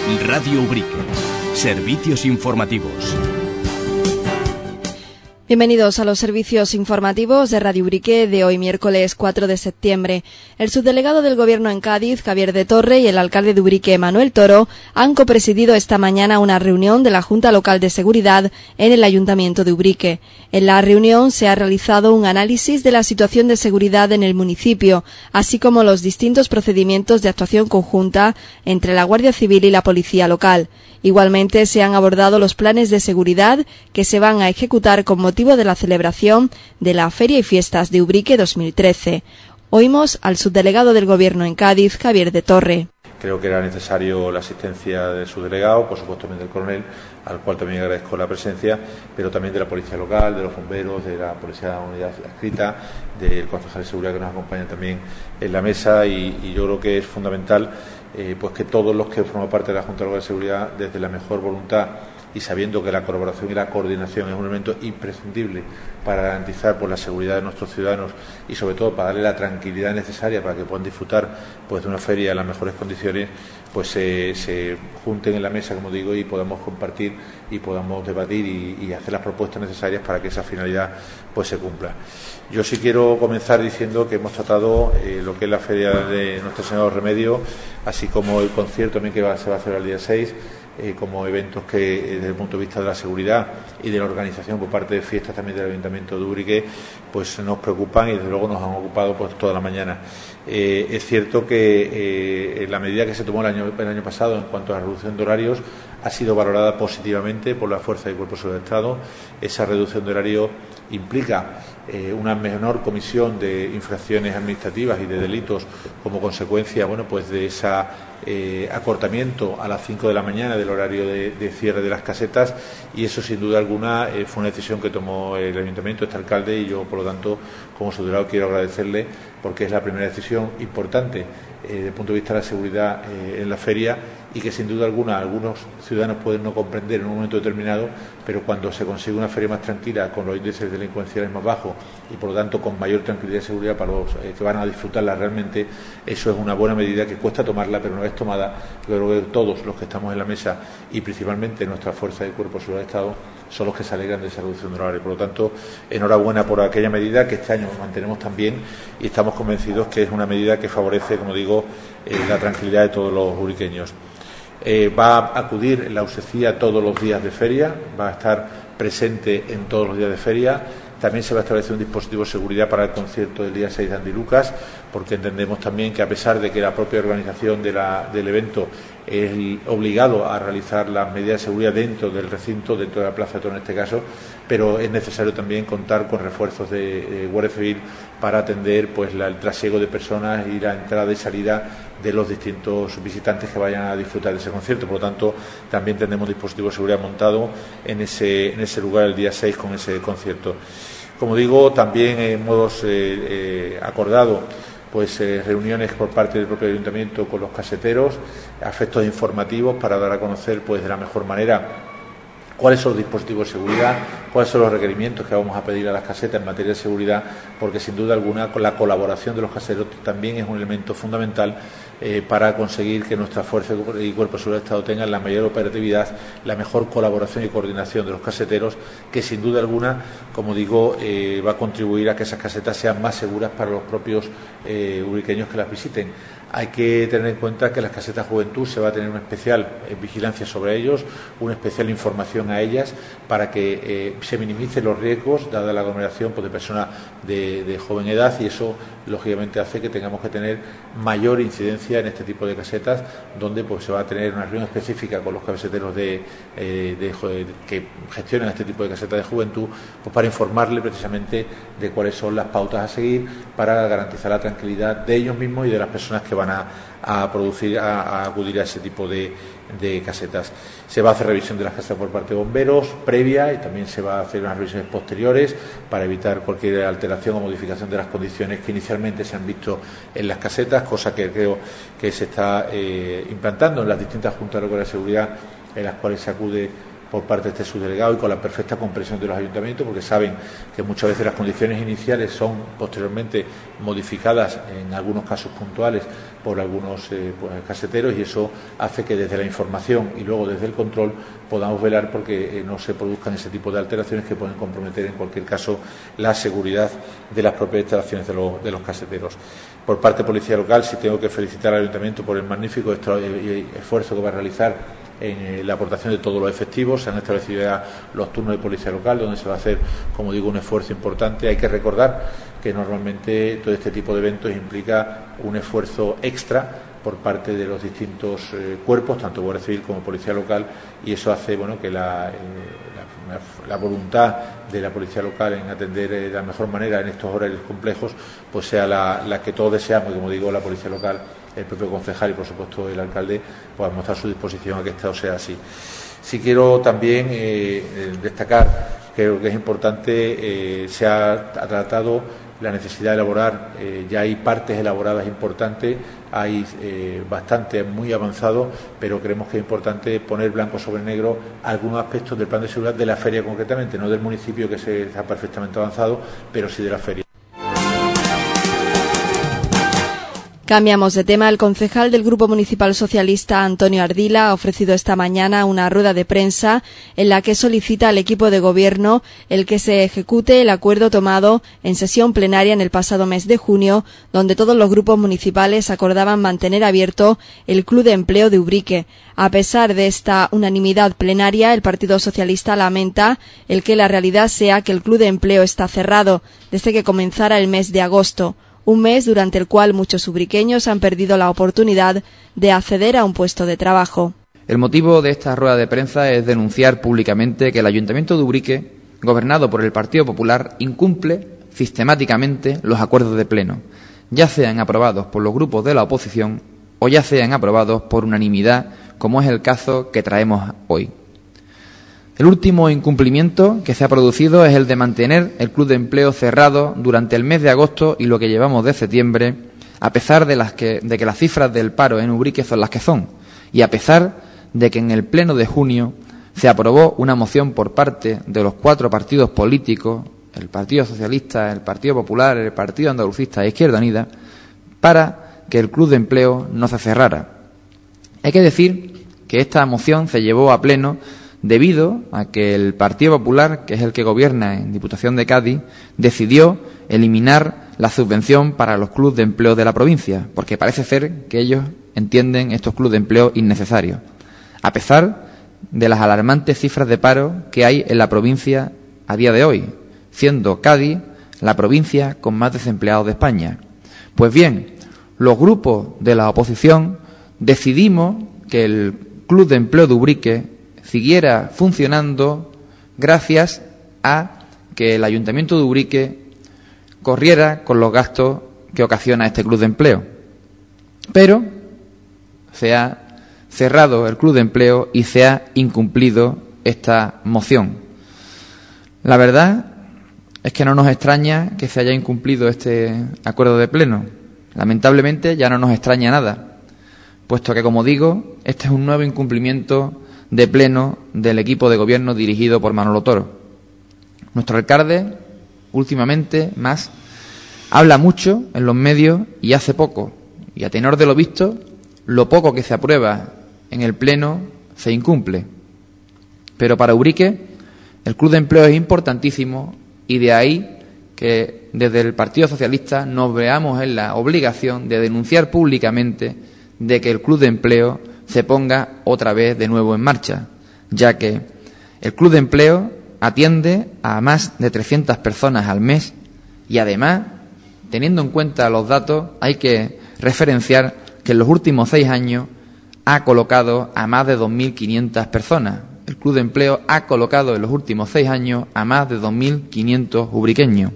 Radio Ubrique. Servicios informativos. Bienvenidos a los servicios informativos de Radio Ubrique de hoy, miércoles 4 de septiembre. El subdelegado del Gobierno en Cádiz, Javier de Torre, y el alcalde de Ubrique, Manuel Toro, han copresidido esta mañana una reunión de la Junta Local de Seguridad en el Ayuntamiento de Ubrique. En la reunión se ha realizado un análisis de la situación de seguridad en el municipio, así como los distintos procedimientos de actuación conjunta entre la Guardia Civil y la Policía Local. Igualmente se han abordado los planes de seguridad que se van a ejecutar con motivo de la celebración de la Feria y Fiestas de Ubrique 2013. Oímos al subdelegado del Gobierno en Cádiz, Javier de Torre. Creo que era necesario la asistencia del subdelegado, por supuesto también del coronel, al cual también agradezco la presencia, pero también de la Policía Local, de los bomberos, de la Policía de la Unidad Adscrita, del concejal de seguridad que nos acompaña también en la mesa y yo creo que es fundamental pues que todos los que forman parte de la Junta Local de Seguridad, desde la mejor voluntad y sabiendo que la colaboración y la coordinación es un elemento imprescindible para garantizar pues la seguridad de nuestros ciudadanos y sobre todo para darle la tranquilidad necesaria para que puedan disfrutar pues de una feria en las mejores condiciones, pues se junten en la mesa, como digo, y podamos compartir y podamos debatir y hacer las propuestas necesarias para que esa finalidad pues se cumpla. Yo sí quiero comenzar diciendo que hemos tratado lo que es la feria de Nuestra Señora de los Remedios, así como el concierto también que se va a hacer el día 6, como eventos que desde el punto de vista de la seguridad y de la organización por parte de fiestas también del Ayuntamiento de Ubrique pues nos preocupan y desde luego nos han ocupado pues toda la mañana. Es cierto que la medida que se tomó el año pasado en cuanto a la reducción de horarios ha sido valorada positivamente por la Fuerza y Cuerpos de Estado. Esa reducción de horario implica una menor comisión de infracciones administrativas y de delitos como consecuencia pues de esa acortamiento a las 5 de la mañana del horario de cierre de las casetas, y eso sin duda alguna fue una decisión que tomó el Ayuntamiento, este alcalde, y yo por lo tanto como subdelegado quiero agradecerle porque es la primera decisión importante desde el punto de vista de la seguridad en la feria, y que sin duda alguna algunos ciudadanos pueden no comprender en un momento determinado, pero cuando se consigue una feria más tranquila, con los índices delincuenciales más bajos y por lo tanto con mayor tranquilidad y seguridad para los que van a disfrutarla realmente, eso es una buena medida que cuesta tomarla, pero una vez tomada, yo creo que todos los que estamos en la mesa y principalmente nuestra fuerza de cuerpo de seguridad de Estado son los que se alegran de esa reducción de horario. Por lo tanto, enhorabuena por aquella medida que este año mantenemos también y estamos convencidos que es una medida que favorece, como digo, la tranquilidad de todos los ubriqueños. Va a acudir en la USECIA todos los días de feria, va a estar presente en todos los días de feria. También se va a establecer un dispositivo de seguridad para el concierto del día 6 de Andy Lucas, porque entendemos también que a pesar de que la propia organización del evento es obligado a realizar las medidas de seguridad dentro del recinto, dentro de la Plaza de Toros en este caso, pero es necesario también contar con refuerzos de Guardia Civil para atender pues el trasiego de personas y la entrada y salida de los distintos visitantes que vayan a disfrutar de ese concierto. Por lo tanto, también tenemos dispositivos de seguridad montado en ese lugar el día 6 con ese concierto. Como digo, también hemos acordado reuniones por parte del propio Ayuntamiento con los caseteros, afectos informativos para dar a conocer de la mejor manera cuáles son los dispositivos de seguridad, cuáles son los requerimientos que vamos a pedir a las casetas en materia de seguridad, porque sin duda alguna con la colaboración de los caseteros también es un elemento fundamental para conseguir que nuestra fuerza y cuerpo de seguridad de Estado tengan la mayor operatividad, la mejor colaboración y coordinación de los caseteros, que sin duda alguna, como digo, va a contribuir a que esas casetas sean más seguras para los propios ubriqueños que las visiten. Hay que tener en cuenta que las casetas Juventud se va a tener una especial vigilancia sobre ellos, una especial información a ellas para que se minimicen los riesgos, dada la aglomeración de personas de joven edad, y eso lógicamente hace que tengamos que tener mayor incidencia en este tipo de casetas, donde se va a tener una reunión específica con los caseteros que gestionan este tipo de casetas de juventud, para informarles precisamente de cuáles son las pautas a seguir para garantizar la tranquilidad de ellos mismos y de las personas que van a acudir a ese tipo de casetas. Se va a hacer revisión de las casetas por parte de bomberos previa, y también se va a hacer unas revisiones posteriores para evitar cualquier alteración o modificación de las condiciones que inicialmente se han visto en las casetas, cosa que creo que se está implantando en las distintas juntas locales de seguridad en las cuales se acude por parte de este subdelegado y con la perfecta comprensión de los ayuntamientos, porque saben que muchas veces las condiciones iniciales son posteriormente modificadas en algunos casos puntuales por algunos caseteros, y eso hace que desde la información y luego desde el control podamos velar porque no se produzcan ese tipo de alteraciones que pueden comprometer en cualquier caso la seguridad de las propias instalaciones de los caseteros. Por parte de Policía Local, sí tengo que felicitar al Ayuntamiento por el magnífico esfuerzo que va a realizar en la aportación de todos los efectivos. Se han establecido ya los turnos de Policía Local, donde se va a hacer, como digo, un esfuerzo importante. Hay que recordar que normalmente todo este tipo de eventos implica un esfuerzo extra por parte de los distintos cuerpos, tanto Guardia Civil como Policía Local, y eso hace que la voluntad de la Policía Local en atender de la mejor manera en estos horarios complejos pues sea la que todos deseamos, y como digo, la Policía Local, el propio concejal y por supuesto el alcalde pues mostrar su disposición a que esto sea así. Sí quiero también destacar, creo que es importante, se ha tratado la necesidad de elaborar, ya hay partes elaboradas importantes, hay bastante muy avanzado, pero creemos que es importante poner blanco sobre negro algunos aspectos del plan de seguridad de la feria concretamente, no del municipio, que está perfectamente avanzado, pero sí de la feria. Cambiamos de tema. El concejal del Grupo Municipal Socialista, Antonio Ardila, ha ofrecido esta mañana una rueda de prensa en la que solicita al equipo de gobierno el que se ejecute el acuerdo tomado en sesión plenaria en el pasado mes de junio, donde todos los grupos municipales acordaban mantener abierto el Club de Empleo de Ubrique. A pesar de esta unanimidad plenaria, el Partido Socialista lamenta el que la realidad sea que el Club de Empleo está cerrado desde que comenzara el mes de agosto. Un mes durante el cual muchos ubriqueños han perdido la oportunidad de acceder a un puesto de trabajo. El motivo de esta rueda de prensa es denunciar públicamente que el Ayuntamiento de Ubrique, gobernado por el Partido Popular, incumple sistemáticamente los acuerdos de pleno, ya sean aprobados por los grupos de la oposición o ya sean aprobados por unanimidad, como es el caso que traemos hoy. El último incumplimiento que se ha producido es el de mantener el Club de Empleo cerrado durante el mes de agosto y lo que llevamos de septiembre, a pesar de que las cifras del paro en Ubrique son las que son, y a pesar de que en el pleno de junio se aprobó una moción por parte de los 4 partidos políticos, el Partido Socialista, el Partido Popular, el Partido Andalucista e Izquierda Unida, para que el Club de Empleo no se cerrara. Hay que decir que esta moción se llevó a pleno debido a que el Partido Popular, que es el que gobierna en Diputación de Cádiz, decidió eliminar la subvención para los clubes de empleo de la provincia, porque parece ser que ellos entienden estos clubes de empleo innecesarios, a pesar de las alarmantes cifras de paro que hay en la provincia a día de hoy, siendo Cádiz la provincia con más desempleados de España. Pues bien, los grupos de la oposición decidimos que el Club de Empleo de Ubrique siguiera funcionando gracias a que el Ayuntamiento de Ubrique corriera con los gastos que ocasiona este Club de Empleo. Pero se ha cerrado el Club de Empleo y se ha incumplido esta moción. La verdad es que no nos extraña que se haya incumplido este acuerdo de pleno. Lamentablemente ya no nos extraña nada, puesto que, como digo, este es un nuevo incumplimiento de pleno del equipo de gobierno dirigido por Manolo Toro. Nuestro alcalde, últimamente más, habla mucho en los medios y hace poco. Y a tenor de lo visto, lo poco que se aprueba en el pleno se incumple. Pero para Ubrique, el Club de Empleo es importantísimo, y de ahí que desde el Partido Socialista nos veamos en la obligación de denunciar públicamente de que el Club de Empleo se ponga otra vez de nuevo en marcha, ya que el Club de Empleo atiende a más de 300 personas al mes y además, teniendo en cuenta los datos, hay que referenciar que en los últimos 6 años ha colocado a más de 2.500 personas. El Club de Empleo ha colocado en los últimos 6 años a más de 2.500 ubriqueños.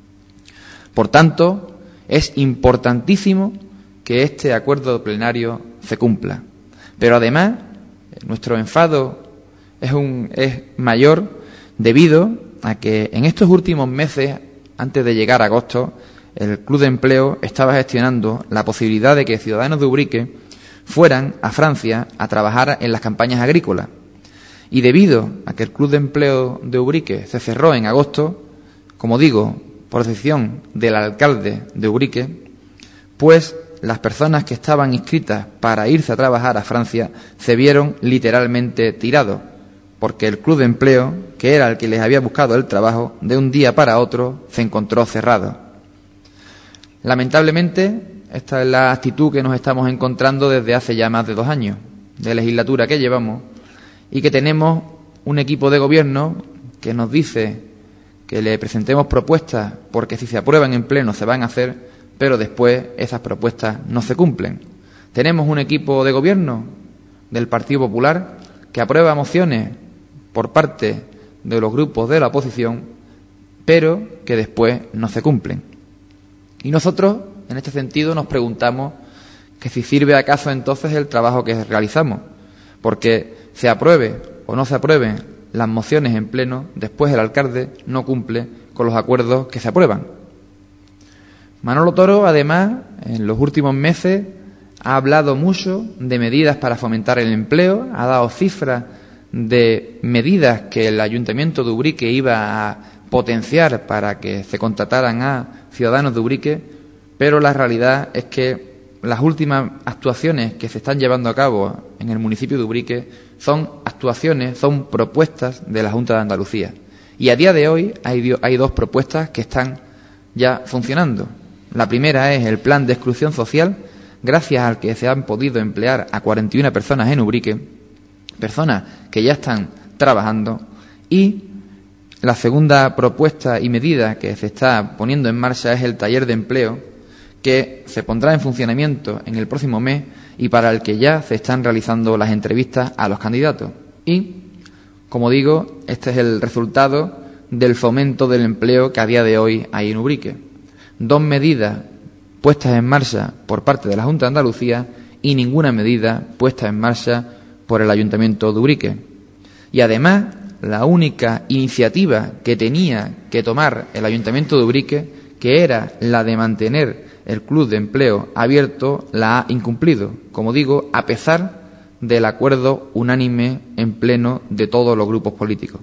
Por tanto, es importantísimo que este acuerdo plenario se cumpla. Pero además, nuestro enfado es mayor debido a que en estos últimos meses, antes de llegar a agosto, el Club de Empleo estaba gestionando la posibilidad de que ciudadanos de Ubrique fueran a Francia a trabajar en las campañas agrícolas. Y debido a que el Club de Empleo de Ubrique se cerró en agosto, como digo, por decisión del alcalde de Ubrique, pues las personas que estaban inscritas para irse a trabajar a Francia se vieron literalmente tirados, porque el club de empleo, que era el que les había buscado el trabajo, de un día para otro se encontró cerrado. Lamentablemente, esta es la actitud que nos estamos encontrando desde hace ya más de 2 años de legislatura que llevamos, y que tenemos un equipo de gobierno que nos dice que le presentemos propuestas porque si se aprueban en pleno se van a hacer, pero después esas propuestas no se cumplen. Tenemos un equipo de gobierno del Partido Popular que aprueba mociones por parte de los grupos de la oposición, pero que después no se cumplen. Y nosotros, en este sentido, nos preguntamos que si sirve acaso entonces el trabajo que realizamos, porque se apruebe o no se aprueben las mociones en pleno, después el alcalde no cumple con los acuerdos que se aprueban. Manolo Toro, además, en los últimos meses ha hablado mucho de medidas para fomentar el empleo, ha dado cifras de medidas que el Ayuntamiento de Ubrique iba a potenciar para que se contrataran a ciudadanos de Ubrique, pero la realidad es que las últimas actuaciones que se están llevando a cabo en el municipio de Ubrique son actuaciones, son propuestas de la Junta de Andalucía. Y a día de hoy hay 2 propuestas que están ya funcionando. La primera es el plan de exclusión social, gracias al que se han podido emplear a 41 personas en Ubrique, personas que ya están trabajando, y la segunda propuesta y medida que se está poniendo en marcha es el taller de empleo, que se pondrá en funcionamiento en el próximo mes y para el que ya se están realizando las entrevistas a los candidatos. Y, como digo, este es el resultado del fomento del empleo que a día de hoy hay en Ubrique. 2 medidas puestas en marcha por parte de la Junta de Andalucía y ninguna medida puesta en marcha por el Ayuntamiento de Ubrique. Y además, la única iniciativa que tenía que tomar el Ayuntamiento de Ubrique, que era la de mantener el club de empleo abierto, la ha incumplido, como digo, a pesar del acuerdo unánime en pleno de todos los grupos políticos.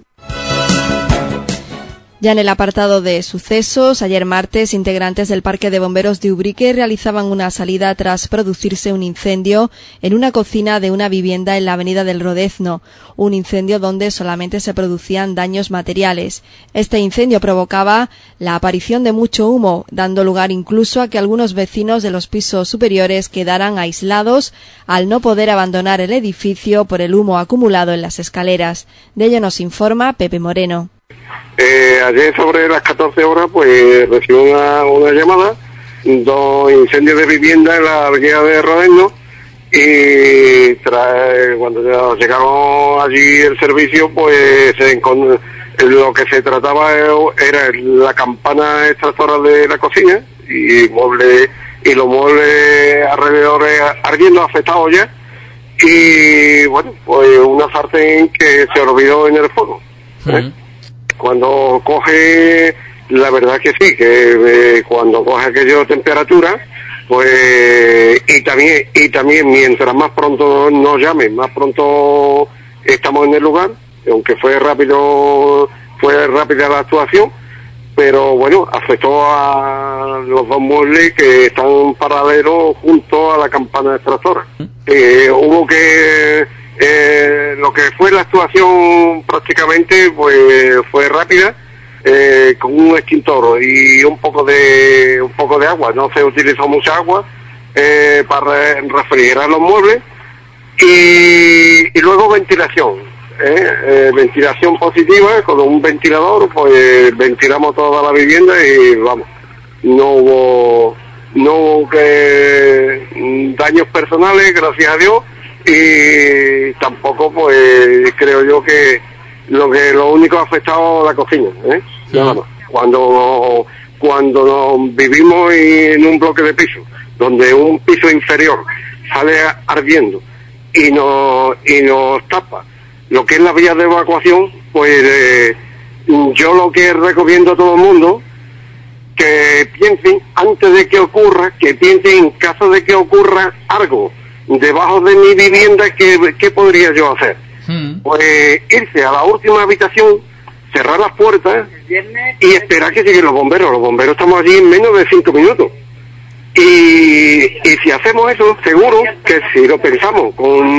Ya en el apartado de sucesos, ayer martes, integrantes del Parque de Bomberos de Ubrique realizaban una salida tras producirse un incendio en una cocina de una vivienda en la avenida del Rodezno, un incendio donde solamente se producían daños materiales. Este incendio provocaba la aparición de mucho humo, dando lugar incluso a que algunos vecinos de los pisos superiores quedaran aislados al no poder abandonar el edificio por el humo acumulado en las escaleras. De ello nos informa Pepe Moreno. Ayer sobre las 14 horas pues recibí una llamada, 2 incendios de vivienda en la avenida de Rodezno, y cuando llegaron allí el servicio pues lo que se trataba era la campana extractora de la cocina y los muebles alrededor ardiendo, afectados ya, y bueno, pues una sartén que se olvidó en el fuego. Cuando coge, la verdad que sí, que cuando coge aquello temperatura, pues y también mientras más pronto nos llamen, más pronto estamos en el lugar, aunque fue rápida la actuación, pero bueno, afectó a los 2 muebles que están paralelos junto a la campana extractora. Hubo que lo que fue la actuación prácticamente pues fue rápida, con un extintor y un poco de agua. No se utilizó mucha agua para refrigerar los muebles, y luego ventilación, ventilación positiva con un ventilador, pues ventilamos toda la vivienda y vamos, no hubo daños personales, gracias a Dios. Y tampoco, pues, creo yo que lo único afectado la cocina, nada más. Cuando vivimos en un bloque de piso, donde un piso inferior sale ardiendo y nos tapa lo que es la vía de evacuación, pues yo lo que recomiendo a todo el mundo, que piensen antes de que ocurra, que piensen en caso de que ocurra algo debajo de mi vivienda, ¿qué podría yo hacer? Pues irse a la última habitación, cerrar las puertas y esperar que lleguen los bomberos. Los bomberos estamos allí en menos de 5 minutos. Y si hacemos eso, seguro que si lo pensamos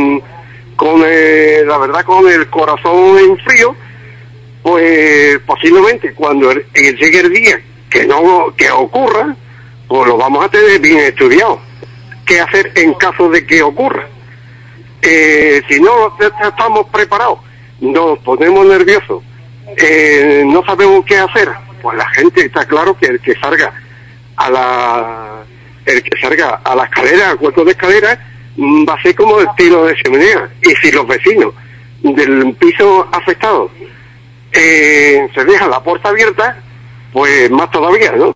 la verdad, con el corazón en frío, pues posiblemente cuando llegue el día que ocurra, pues lo vamos a tener bien estudiado. ¿Qué hacer en caso de que ocurra? Si no estamos preparados, nos ponemos nerviosos, no sabemos qué hacer, pues la gente, está claro que el que salga a la escalera, al cuarto de escalera, va a ser como el tiro de chimenea. Y si los vecinos del piso afectado se dejan la puerta abierta, pues más todavía, ¿no?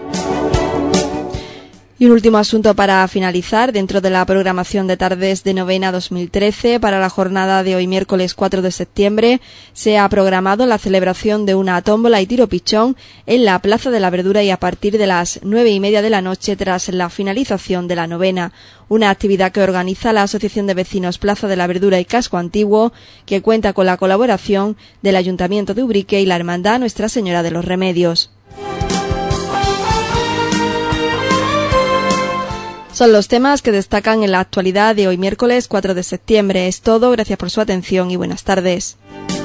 Y un último asunto para finalizar. Dentro de la programación de tardes de novena 2013, para la jornada de hoy miércoles 4 de septiembre, se ha programado la celebración de una tómbola y tiro pichón en la Plaza de la Verdura y a partir de las 9:30 de la noche tras la finalización de la novena. Una actividad que organiza la Asociación de Vecinos Plaza de la Verdura y Casco Antiguo, que cuenta con la colaboración del Ayuntamiento de Ubrique y la Hermandad Nuestra Señora de los Remedios. Son los temas que destacan en la actualidad de hoy miércoles 4 de septiembre. Es todo, gracias por su atención y buenas tardes.